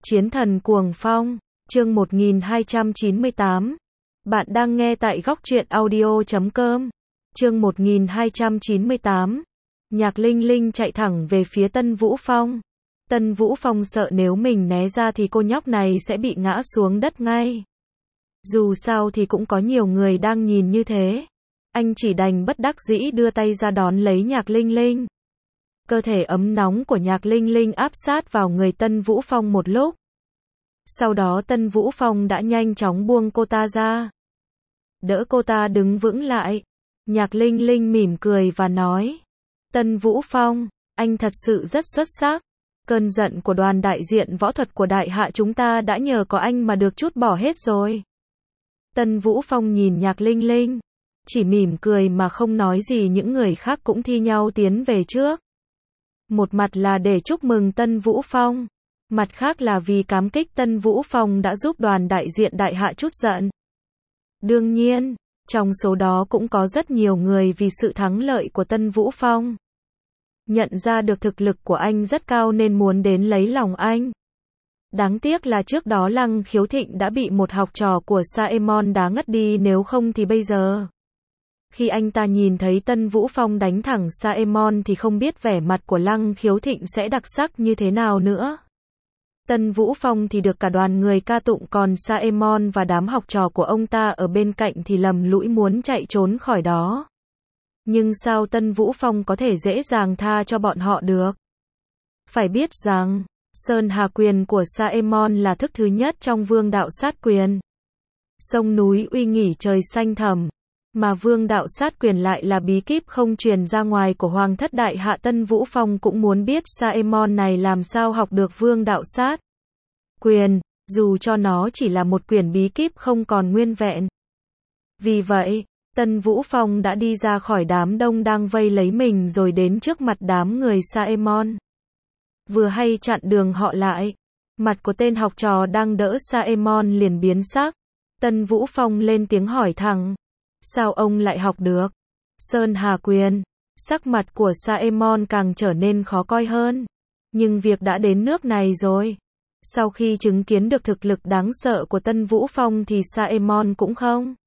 Chiến thần cuồng phong, chương 1298. Bạn đang nghe tại góc truyện audio.com. Chương 1298. Nhạc Linh Linh chạy thẳng về phía Tân Vũ Phong. Tân Vũ Phong sợ nếu mình né ra thì cô nhóc này sẽ bị ngã xuống đất ngay. Dù sao thì cũng có nhiều người đang nhìn như thế. Anh chỉ đành bất đắc dĩ đưa tay ra đón lấy Nhạc Linh Linh. Cơ thể ấm nóng của Nhạc Linh Linh áp sát vào người Tân Vũ Phong một lúc. Sau đó Tân Vũ Phong đã nhanh chóng buông cô ta ra. Đỡ cô ta đứng vững lại. Nhạc Linh Linh mỉm cười và nói. Tân Vũ Phong, anh thật sự rất xuất sắc. Cơn giận của đoàn đại diện võ thuật của đại hạ chúng ta đã nhờ có anh mà được trút bỏ hết rồi. Tân Vũ Phong nhìn Nhạc Linh Linh. Chỉ mỉm cười mà không nói gì, những người khác cũng thi nhau tiến về trước. Một mặt là để chúc mừng Tân Vũ Phong. Mặt khác là vì cảm kích Tân Vũ Phong đã giúp đoàn đại diện đại hạ trút giận. Đương nhiên, trong số đó cũng có rất nhiều người vì sự thắng lợi của Tân Vũ Phong. Nhận ra được thực lực của anh rất cao nên muốn đến lấy lòng anh. Đáng tiếc là trước đó Lăng Khiếu Thịnh đã bị một học trò của Saemon đá ngất đi, nếu không thì bây giờ. Khi anh ta nhìn thấy Tân Vũ Phong đánh thẳng Saemon thì không biết vẻ mặt của Lăng Khiếu Thịnh sẽ đặc sắc như thế nào nữa. Tân Vũ Phong thì được cả đoàn người ca tụng, còn Saemon và đám học trò của ông ta ở bên cạnh thì lầm lũi muốn chạy trốn khỏi đó. Nhưng sao Tân Vũ Phong có thể dễ dàng tha cho bọn họ được? Phải biết rằng, Sơn Hà Quyền của Saemon là thức thứ nhất trong Vương Đạo Sát Quyền. Sông núi uy nghỉ trời xanh thẳm. Mà Vương Đạo Sát Quyền lại là bí kíp không truyền ra ngoài của Hoàng thất đại hạ. Tân Vũ Phong cũng muốn biết Saemon này làm sao học được Vương Đạo Sát Quyền, dù cho nó chỉ là một quyển bí kíp không còn nguyên vẹn. Vì vậy, Tân Vũ Phong đã đi ra khỏi đám đông đang vây lấy mình rồi đến trước mặt đám người Saemon. Vừa hay chặn đường họ lại, mặt của tên học trò đang đỡ Saemon liền biến sắc. Tân Vũ Phong lên tiếng hỏi thẳng. Sao ông lại học được Sơn Hà Quyền? Sắc mặt của Saemon càng trở nên khó coi hơn. Nhưng việc đã đến nước này rồi. Sau khi chứng kiến được thực lực đáng sợ của Tân Vũ Phong thì Saemon cũng không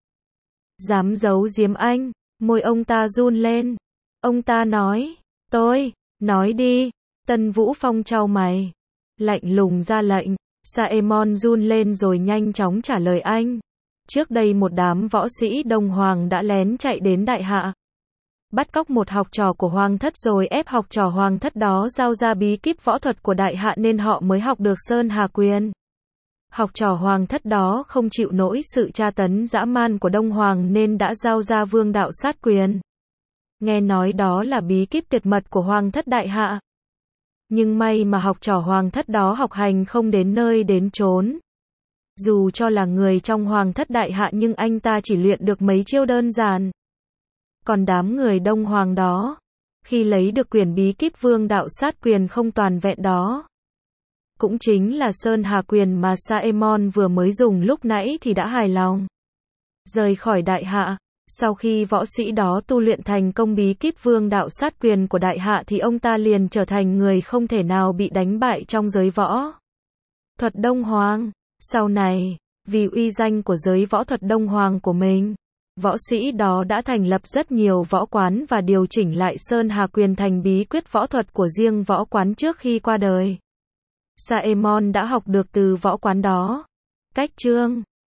dám giấu giếm anh. Môi ông ta run lên. Ông ta nói. Tôi, nói đi. Tân Vũ Phong chau mày. Lạnh lùng ra lệnh. Saemon run lên rồi nhanh chóng trả lời anh. Trước đây một đám võ sĩ Đông Hoàng đã lén chạy đến đại hạ. Bắt cóc một học trò của Hoàng thất rồi ép học trò Hoàng thất đó giao ra bí kíp võ thuật của đại hạ nên họ mới học được Sơn Hà Quyền. Học trò Hoàng thất đó không chịu nổi sự tra tấn dã man của Đông Hoàng nên đã giao ra Vương Đạo Sát Quyền. Nghe nói đó là bí kíp tuyệt mật của Hoàng thất đại hạ. Nhưng may mà học trò Hoàng thất đó học hành không đến nơi đến chốn. Dù cho là người trong Hoàng thất đại hạ nhưng anh ta chỉ luyện được mấy chiêu đơn giản. Còn đám người Đông Hoàng đó, khi lấy được quyển bí kíp Vương Đạo Sát Quyền không toàn vẹn đó, cũng chính là Sơn Hà Quyền mà Saemon vừa mới dùng lúc nãy thì đã hài lòng. Rời khỏi đại hạ, sau khi võ sĩ đó tu luyện thành công bí kíp Vương Đạo Sát Quyền của đại hạ thì ông ta liền trở thành người không thể nào bị đánh bại trong giới võ thuật Đông Hoàng. Sau này, vì uy danh của giới võ thuật Đông Hoàng của mình, võ sĩ đó đã thành lập rất nhiều võ quán và điều chỉnh lại Sơn Hà Quyền thành bí quyết võ thuật của riêng võ quán trước khi qua đời. Saemon đã học được từ võ quán đó. Cách chương